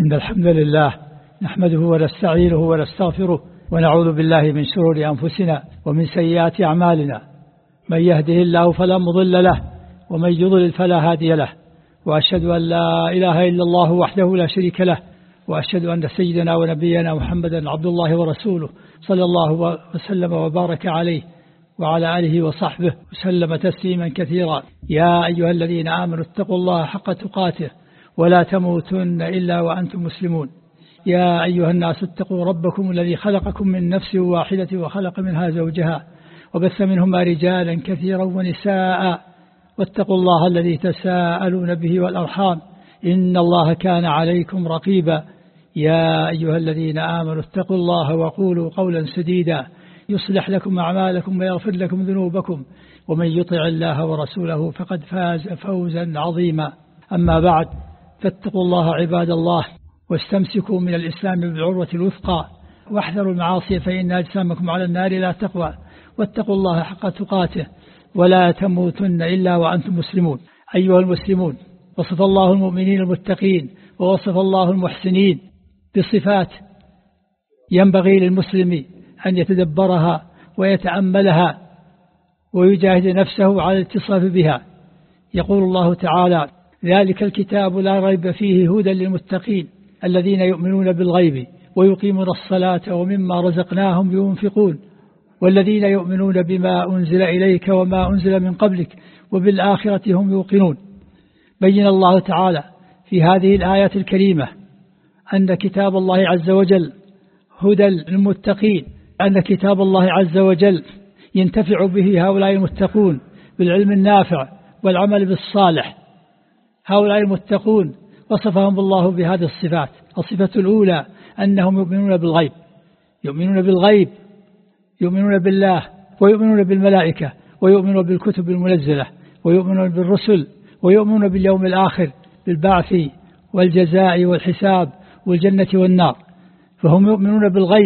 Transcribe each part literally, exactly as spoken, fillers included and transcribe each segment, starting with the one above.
إن الحمد لله نحمده ونستعينه ونستغفره ونعوذ بالله من شرور أنفسنا ومن سيئات أعمالنا. من يهده الله فلا مضل له ومن يضلل فلا هادي له، وأشهد أن لا إله إلا الله وحده لا شريك له، وأشهد أن سيدنا ونبينا محمدا عبد الله ورسوله صلى الله وسلم وبارك عليه وعلى آله وصحبه وسلم تسليما كثيرا. يا أيها الذين آمنوا اتقوا الله حق تقاته ولا تموتن إلا وأنتم مسلمون. يا أيها الناس اتقوا ربكم الذي خلقكم من نفس واحدة وخلق منها زوجها وبث منهما رجالا كثيرا ونساء، واتقوا الله الذي تساءلون به والأرحام إن الله كان عليكم رقيبا. يا أيها الذين آمنوا اتقوا الله وقولوا قولا سديدا يصلح لكم أعمالكم ويغفر لكم ذنوبكم، ومن يطع الله ورسوله فقد فاز فوزا عظيما. أما بعد، فاتقوا الله عباد الله، واستمسكوا من الإسلام بالعروة الوثقى، واحذروا المعاصي فإن أجسامكم على النار لا تقوى، واتقوا الله حق تقاته ولا تموتن إلا وأنتم مسلمون. أيها المسلمون، وصف الله المؤمنين المتقين ووصف الله المحسنين بصفات ينبغي للمسلم أن يتدبرها ويتأملها ويجاهد نفسه على الاتصاف بها. يقول الله تعالى: ذلك الكتاب لا ريب فيه هدى للمتقين الذين يؤمنون بالغيب ويقيمون الصلاة ومما رزقناهم ينفقون والذين يؤمنون بما أنزل إليك وما أنزل من قبلك وبالآخرة هم يوقنون. بين الله تعالى في هذه الآيات الكريمة أن كتاب الله عز وجل هدى للمتقين، أن كتاب الله عز وجل ينتفع به هؤلاء المتقون بالعلم النافع والعمل بالصالح. هؤلاء المتقون وصفهم الله بهذه الصفات. الصفة الأولى أنهم يؤمنون بالغيب، يؤمنون بالغيب، يؤمنون بالله ويؤمنون بالملائكة ويؤمنون بالكتب المنزلة ويؤمنون بالرسل ويؤمنون باليوم الآخر، بالبعث والجزاء والحساب والجنة والنار. فهم يؤمنون بالغيب،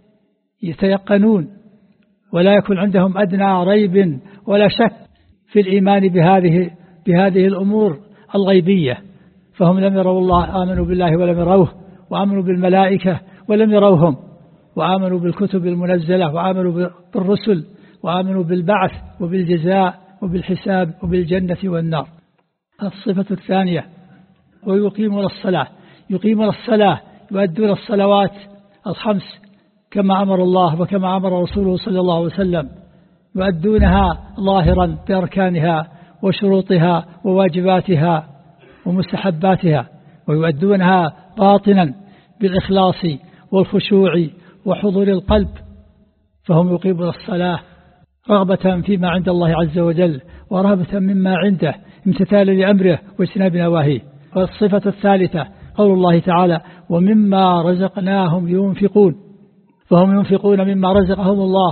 يتيقنون ولا يكون عندهم أدنى ريب ولا شك في الإيمان بهذه بهذه الأمور الغيبية. فهم لم يروا الله، آمنوا بالله ولم يروه، وآمنوا بالملائكة ولم يروهم، وآمنوا بالكتب المنزلة وآمنوا بالرسل وآمنوا بالبعث وبالجزاء وبالحساب وبالجنة والنار. الصفة الثانية: ويقيمون الصلاة. يقيمون الصلاة، يؤدون الصلوات الخمس كما أمر الله وكما أمر رسوله صلى الله عليه وسلم، يؤدونها ظاهرا بأركانها وشروطها وواجباتها ومستحباتها، ويؤدونها باطنا بالإخلاص والخشوع وحضور القلب. فهم يقيمون الصلاة رغبة فيما عند الله عز وجل ورهبة مما عنده، امتثالا لأمره واجتناب نواهيه. والصفة الثالثة قول الله تعالى: ومما رزقناهم ينفقون. فهم ينفقون مما رزقهم الله،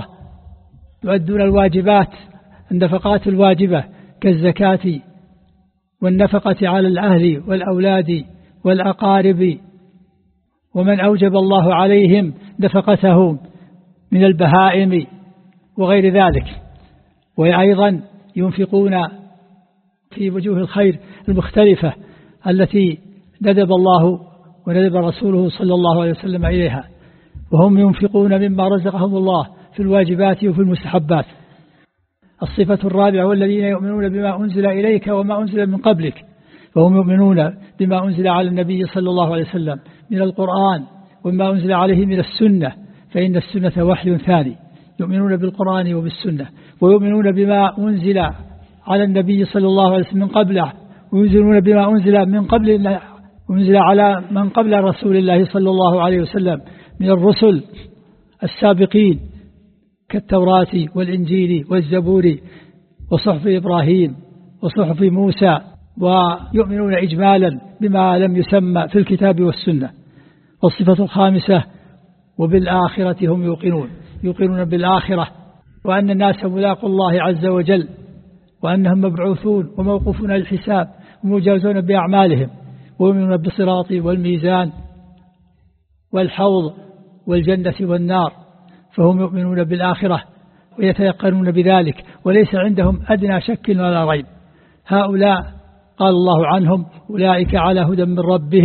يؤدون الواجبات، النفقات الواجبة كالزكاة والنفقة على الأهل والأولاد والأقارب، ومن أوجب الله عليهم نفقتهم من البهائم وغير ذلك. وأيضا ينفقون في وجوه الخير المختلفة التي ندب الله وندب رسوله صلى الله عليه وسلم إليها. وهم ينفقون مما رزقهم الله في الواجبات وفي المستحبات. الصفة الرابعة: والذين يؤمنون بما أنزل إليك وما أنزل من قبلك. فهم يؤمنون بما أنزل على النبي صلى الله عليه وسلم من القرآن وما أنزل عليه من السنة، فإن السنة وحي ثاني. يؤمنون بالقرآن وبالسنة، ويؤمنون بما أنزل على النبي صلى الله عليه وسلم من قبله، ويؤمنون بما أنزل من قبل أنزل على من قبل رسول الله صلى الله عليه وسلم من الرسل السابقين كالتوراة والإنجيل والزبور وصحف إبراهيم وصحف موسى. ويؤمنون إجمالا بما لم يسمى في الكتاب والسنة. والصفة الخامسة: وبالآخرة هم يوقنون. يوقنون بالآخرة، وأن الناس ملاقوا الله عز وجل، وأنهم مبعوثون وموقوفون للحساب ومجازون بأعمالهم، ويؤمنون بالصراط والميزان والحوض والجنة والنار. فهم يؤمنون بالآخرة ويتيقنون بذلك، وليس عندهم أدنى شك ولا ريب. هؤلاء قال الله عنهم: أولئك على هدى من ربهم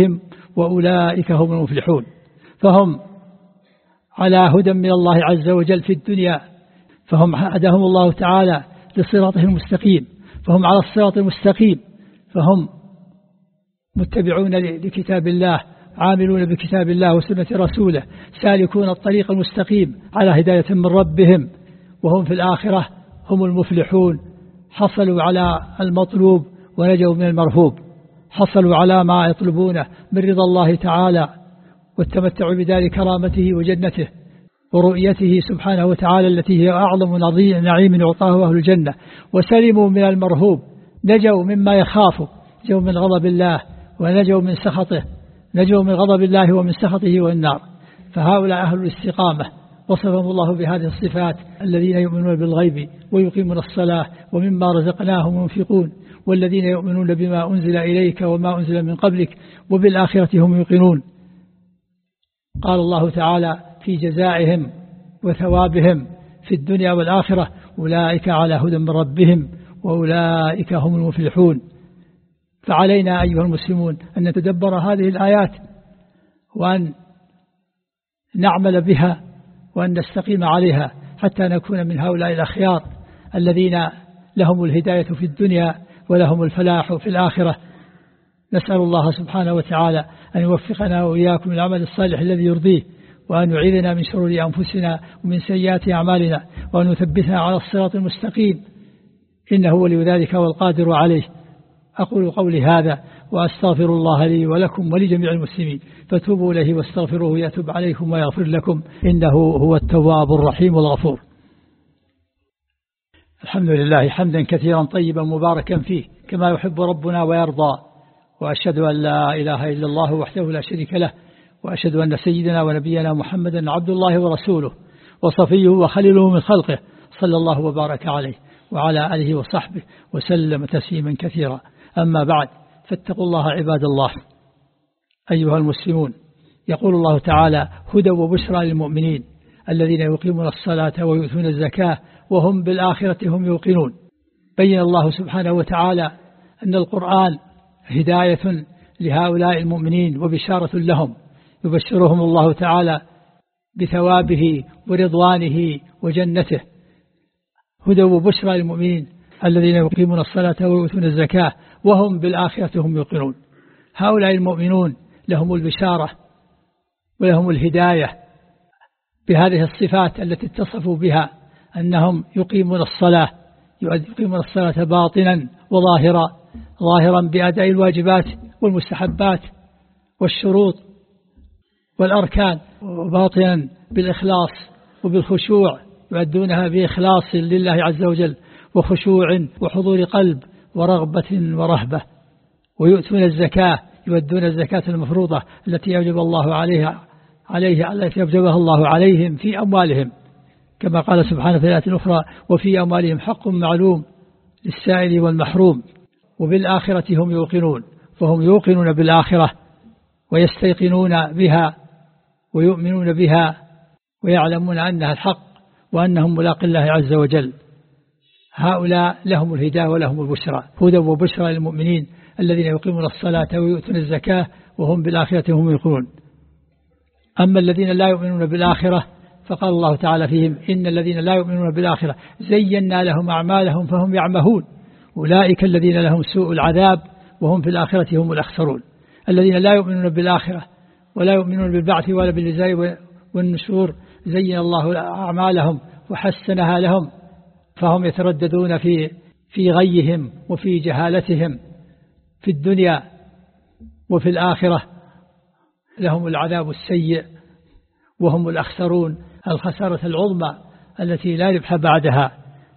وأولئك هم المفلحون. فهم على هدى من الله عز وجل في الدنيا، فهم هداهم الله تعالى لصراطه المستقيم، فهم على الصراط المستقيم، فهم متبعون لكتاب الله، عاملون بكتاب الله وسنة رسوله، سالكون الطريق المستقيم على هداية من ربهم، وهم في الآخرة هم المفلحون، حصلوا على المطلوب ونجوا من المرهوب، حصلوا على ما يطلبونه من رضا الله تعالى، والتمتع بدار كرامته وجنته ورؤيته سبحانه وتعالى التي هي أعظم نعيم يعطاه أهل الجنة، وسلموا من المرهوب، نجوا مما يخافوا، نجوا من غضب الله ونجوا من سخطه، نجوا من غضب الله ومن سخطه والنار. فهؤلاء أهل الاستقامة وصفهم الله بهذه الصفات: الذين يؤمنون بالغيب ويقيمون الصلاة ومما رزقناهم ينفقون، والذين يؤمنون بما أنزل إليك وما أنزل من قبلك وبالآخرة هم يوقنون. قال الله تعالى في جزائهم وثوابهم في الدنيا والآخرة: أولئك على هدى من ربهم وأولئك هم المفلحون. فعلينا أيها المسلمون أن نتدبر هذه الآيات وأن نعمل بها وأن نستقيم عليها حتى نكون من هؤلاء الأخيار الذين لهم الهداية في الدنيا ولهم الفلاح في الآخرة. نسأل الله سبحانه وتعالى أن يوفقنا وإياكم العمل الصالح الذي يرضيه، وأن يعيذنا من شرور أنفسنا ومن سيئات أعمالنا، وأن يثبتنا على الصراط المستقيم، إنه ولي ذلك والقادر عليه. أقول قولي هذا وأستغفر الله لي ولكم ولجميع المسلمين، فتوبوا إليه واستغفروه يتوب عليكم ويغفر لكم، إنه هو التواب الرحيم الغفور. الحمد لله حمدا كثيرا طيبا مباركا فيه كما يحب ربنا ويرضى، وأشهد أن لا إله إلا الله وحده لا شريك له، وأشهد أن سيدنا ونبينا محمدا عبد الله ورسوله وصفيه وخليله من خلقه، صلى الله وبارك عليه وعلى آله وصحبه وسلم تسليما كثيرا. أما بعد، فاتقوا الله عباد الله أيها المسلمون. يقول الله تعالى: هدى وبشرى للمؤمنين الذين يقيمون الصلاة ويؤتون الزكاة وهم بالآخرة هم يوقنون. بين الله سبحانه وتعالى أن القرآن هداية لهؤلاء المؤمنين وبشارة لهم، يبشرهم الله تعالى بثوابه ورضوانه وجنته. هدى وبشرى للمؤمنين الذين يقيمون الصلاة ويؤتون الزكاة وهم بالآخرة هم يوقنون. هؤلاء المؤمنون لهم البشارة ولهم الهداية بهذه الصفات التي اتصفوا بها، أنهم يقيمون الصلاة، يقيمون الصلاة باطنا وظاهرا، ظاهرا بأداء الواجبات والمستحبات والشروط والأركان، وباطنا بالإخلاص وبالخشوع، يؤدونها بإخلاص لله عز وجل وخشوع وحضور قلب ورغبة ورهبة. ويؤتون الزكاة، يؤدون الزكاة المفروضة التي أوجب الله عليها عليه التي أوجبها الله عليهم في أموالهم، كما قال سبحانه في الآية الأخرى: وفي أموالهم حق معلوم للسائل والمحروم. وبالآخرة هم يوقنون، فهم يوقنون بالآخرة ويستيقنون بها ويؤمنون بها ويعلمون أنها الحق وأنهم ملاق الله عز وجل. هؤلاء لهم الهداية ولهم البشرى. هدى وبشرى للمؤمنين الذين يقيمون الصلاة ويؤتون الزكاة وهم بالآخرة هم يوقنون. أما الذين لا يؤمنون بالآخرة فقال الله تعالى فيهم: إن الذين لا يؤمنون بالآخرة زينا لهم أعمالهم فهم يعمهون، أولئك الذين لهم سوء العذاب وهم في الآخرة هم الأخسرون. الذين لا يؤمنون بالآخرة ولا يؤمنون بالبعث ولا بالجزاء والنشور زين الله أعمالهم وحسنها لهم، فهم يترددون في في غيهم وفي جهالتهم في الدنيا وفي الآخرة، لهم العذاب السيء وهم الأخسرون، الخسارة العظمى التي لا ربح بعدها.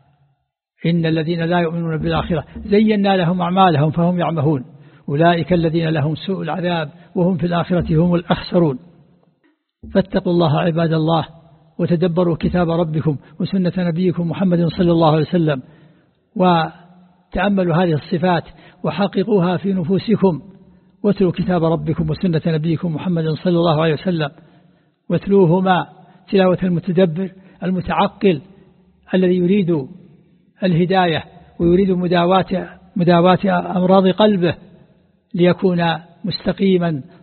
إن الذين لا يؤمنون بالآخرة زينا لهم أعمالهم فهم يعمهون، أولئك الذين لهم سوء العذاب وهم في الآخرة هم الأخسرون. فاتقوا الله عباد الله، وتدبروا كتاب ربكم وسنة نبيكم محمد صلى الله عليه وسلم، وتأملوا هذه الصفات وحققوها في نفوسكم، واتلوا كتاب ربكم وسنة نبيكم محمد صلى الله عليه وسلم، واتلوهما تلاوة المتدبر المتعقل الذي يريد الهداية ويريد مداواة مداواة أمراض قلبه ليكون مستقيما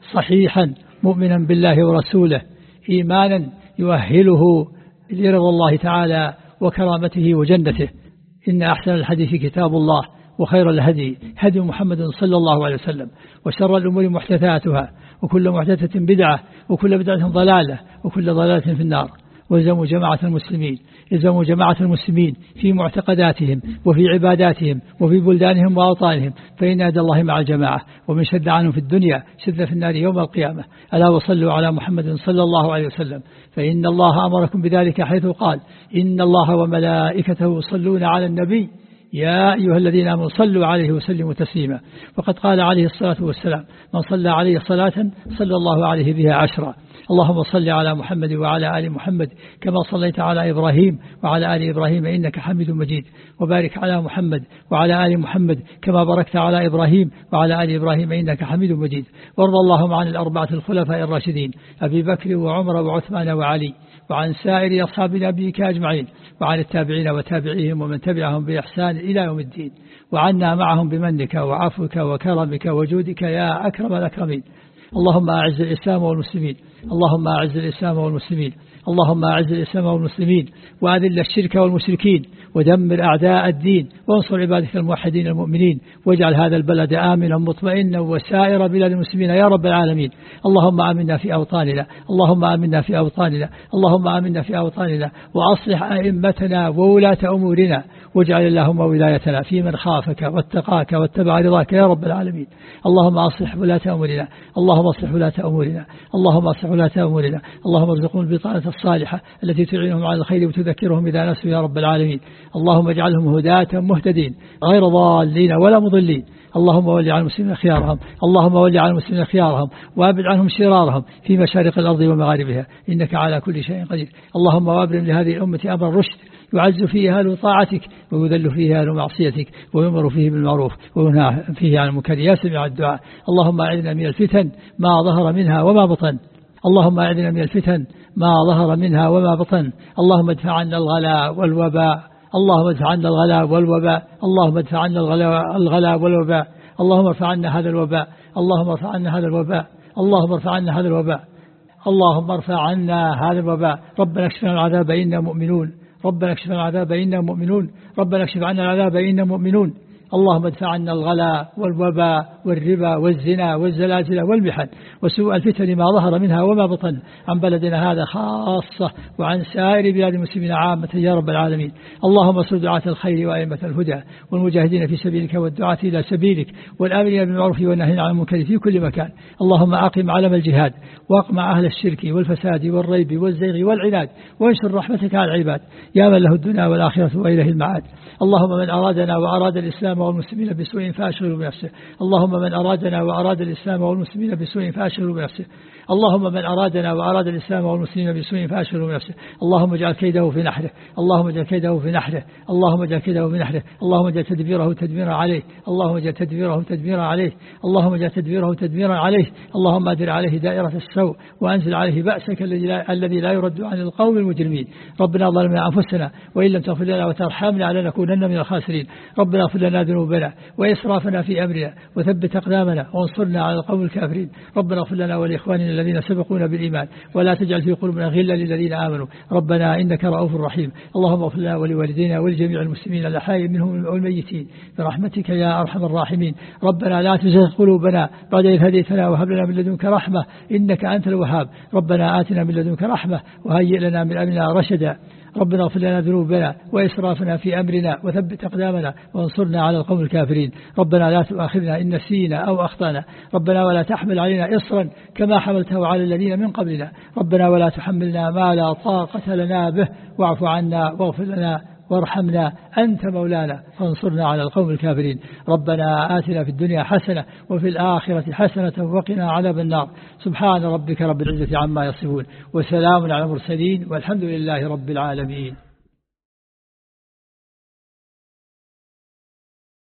صحيحا مؤمنا بالله ورسوله إيمانا يؤهله لرضا الله تعالى وكرامته وجنته. إن أحسن الحديث كتاب الله وخير الهدي هدي محمد صلى الله عليه وسلم وشر الأمور محدثاتها وكل محدثة بدعة وكل بدعة ضلالة وكل ضلالة في النار. وإلزموا جماعة المسلمين إلزموا جماعة المسلمين في معتقداتهم وفي عباداتهم وفي بلدانهم وأوطانهم، فإن يد الله مع الجماعة، ومن شد عنهم في الدنيا شد في النار يوم القيامة. ألا وصلوا على محمد صلى الله عليه وسلم، فإن الله أمركم بذلك حيث قال إن الله وملائكته يصلون على النبي يا أيها الذين آمنوا صلوا عليه وسلموا تسليما. وقد قال عليه الصلاة والسلام من صلى عليه صلاة صلى الله عليه بها عشرا. اللهم صل على محمد وعلى آل محمد كما صليت على إبراهيم وعلى آل إبراهيم إنك حميد مجيد، وبارك على محمد وعلى آل محمد كما باركت على إبراهيم وعلى آل إبراهيم إنك حميد مجيد. وارض اللهم عن الأربعة الخلفاء الراشدين أبي بكر وعمر وعثمان وعلي، وعن سائر أصحاب نبيك أجمعين، وعن التابعين وتابعيهم ومن تبعهم بإحسان إلى يوم الدين، وعنا معهم بمنك وعفوك وكرمك وجودك يا أكرم الأكرمين. اللهم أعز الإسلام والمسلمين، اللهم أعز الإسلام والمسلمين، اللهم أعز الإسلام والمسلمين، وأذل الشرك والمشركين، ودمر أعداء الدين، وانصر عبادك الموحدين المؤمنين، واجعل هذا البلد آمنا مطمئنا وسائر بلاد المسلمين يا رب العالمين. اللهم آمنا في أوطاننا، اللهم آمنا في أوطاننا، اللهم آمنا في أوطاننا، وأصلح أئمتنا وولاة أمورنا، واجعل اللهم ولايتنا في من خافك واتقاك واتبع رضاك يا رب العالمين. اللهم أصلح ولاة أمورنا، اللهم أصلح ولاة أمورنا، اللهم أصلح ولاة أمورنا، اللهم ارزقهم البطانة الصالحة التي تعينهم على الخير وتذكرهم إذا نسوا يا رب العالمين. اللهم اجعلهم هداة مهتدين غير ضالين ولا مضلين. اللهم ول على المسلمين خيارهم، اللهم ول على المسلمين خيارهم، وابعد عنهم شرارهم في مشارق الأرض ومغاربها، إنك على كل شيء قدير. اللهم وابرم لهذه الأمة أمر الرشد يعز فيه أهل طاعتك ويذل فيه أهل معصيتك، ويمر فيه بالمعروف وينهى فيه عن المنكر يا سميع الدعاء. اللهم أعذنا من الفتن ما ظهر منها وما بطن، اللهم أعذنا من الفتن ما ظهر منها وما بطن. اللهم ادفع عنا الغلاء والوباء، اللهم ادفع عنا الغلاء والوباء، اللهم ادفع عنا الغلاء والوباء، اللهم ارفع عنا هذا الوباء، اللهم ارفع عنا هذا الوباء، اللهم ارفع عنا هذا الوباء، اللهم ارفع عنا هذا الوباء. ربنا اكشف عنا العذاب إنا مؤمنون، ربنا اكشف عنا العذاب إنا مؤمنون، ربنا اكشف عنا العذاب إنا مؤمنون. اللهم ادفع عنا الغلاء والوباء والربا والزنا والزلازل والمحن وسوء الفتن ما ظهر منها وما بطن عن بلدنا هذا خاصة وعن سائر بلاد المسلمين عامة يا رب العالمين. اللهم انصر دعاة الخير وأئمة الهدى والمجاهدين في سبيلك والدعاة إلى سبيلك والآمرين بالمعروف والنهين عن المنكر في كل مكان. اللهم أقم علم الجهاد واقمع أهل الشرك والفساد والريب والزيغ والعناد، وانشر رحمتك على العباد يا من له الدنيا والآخرة وإليه المعاد. اللهم من أرادنا وأراد الإسلام والمسلمين بسوء فأشغله بنفسه، اللهم من أرادنا وأراد الإسلام والمسلمين بسوء فأشغله بنفسه، اللهم من أرادنا وأراد الإسلام والمسلمين بسوء فأشغله بنفسه. اللهم اجعل كيده في نحره، اللهم اجعل كيده في نحره، اللهم اجعل كيده في نحره، اللهم اجعل تدبيره تدميرا عليه، اللهم اجعل تدبيره تدميرا عليه، اللهم اجعل تدبيره تدميرا عليه. اللهم أدر عليه دائرة السوء وأنزل عليه بأسك الذي لا يرد عن القوم المجرمين. ربنا ظلمنا أنفسنا وإن لم تغفر لنا وترحمنا لنكونن من الخاسرين. ربنا اغفر لنا ذنوبنا وإسرافنا في أمرنا وثبت أقدامنا وانصرنا على القوم الكافرين. ربنا اغفر لنا ولإخواننا الذين سبقونا بالإيمان ولا تجعل في قلوبنا غلا للذين آمنوا ربنا إنك رؤوف رحيم. اللهم اغفر لنا ولوالدينا ولجميع المسلمين الأحياء منهم والميتين برحمتك يا أرحم الراحمين. ربنا لا تزغ قلوبنا بعد إذ هديتنا وهب لنا من لدنك رحمة إنك أنت الوهاب. ربنا آتنا من لدنك رحمة وهيئ لنا من أمرنا رشدا. ربنا اغفر لنا ذنوبنا وإسرافنا في أمرنا وثبت أقدامنا وانصرنا على القوم الكافرين. ربنا لا تؤاخذنا إن نسينا أو أخطأنا، ربنا ولا تحمل علينا إصرا كما حملته على الذين من قبلنا، ربنا ولا تحملنا ما لا طاقة لنا به، واعف عنا واغفر لنا وارحمنا أنت مولانا فانصرنا على القوم الكافرين. ربنا آتنا في الدنيا حسنة وفي الآخرة حسنة وقنا عذاب النار. سبحان ربك رب العزة عما يصفون وسلام على المرسلين والحمد لله رب العالمين.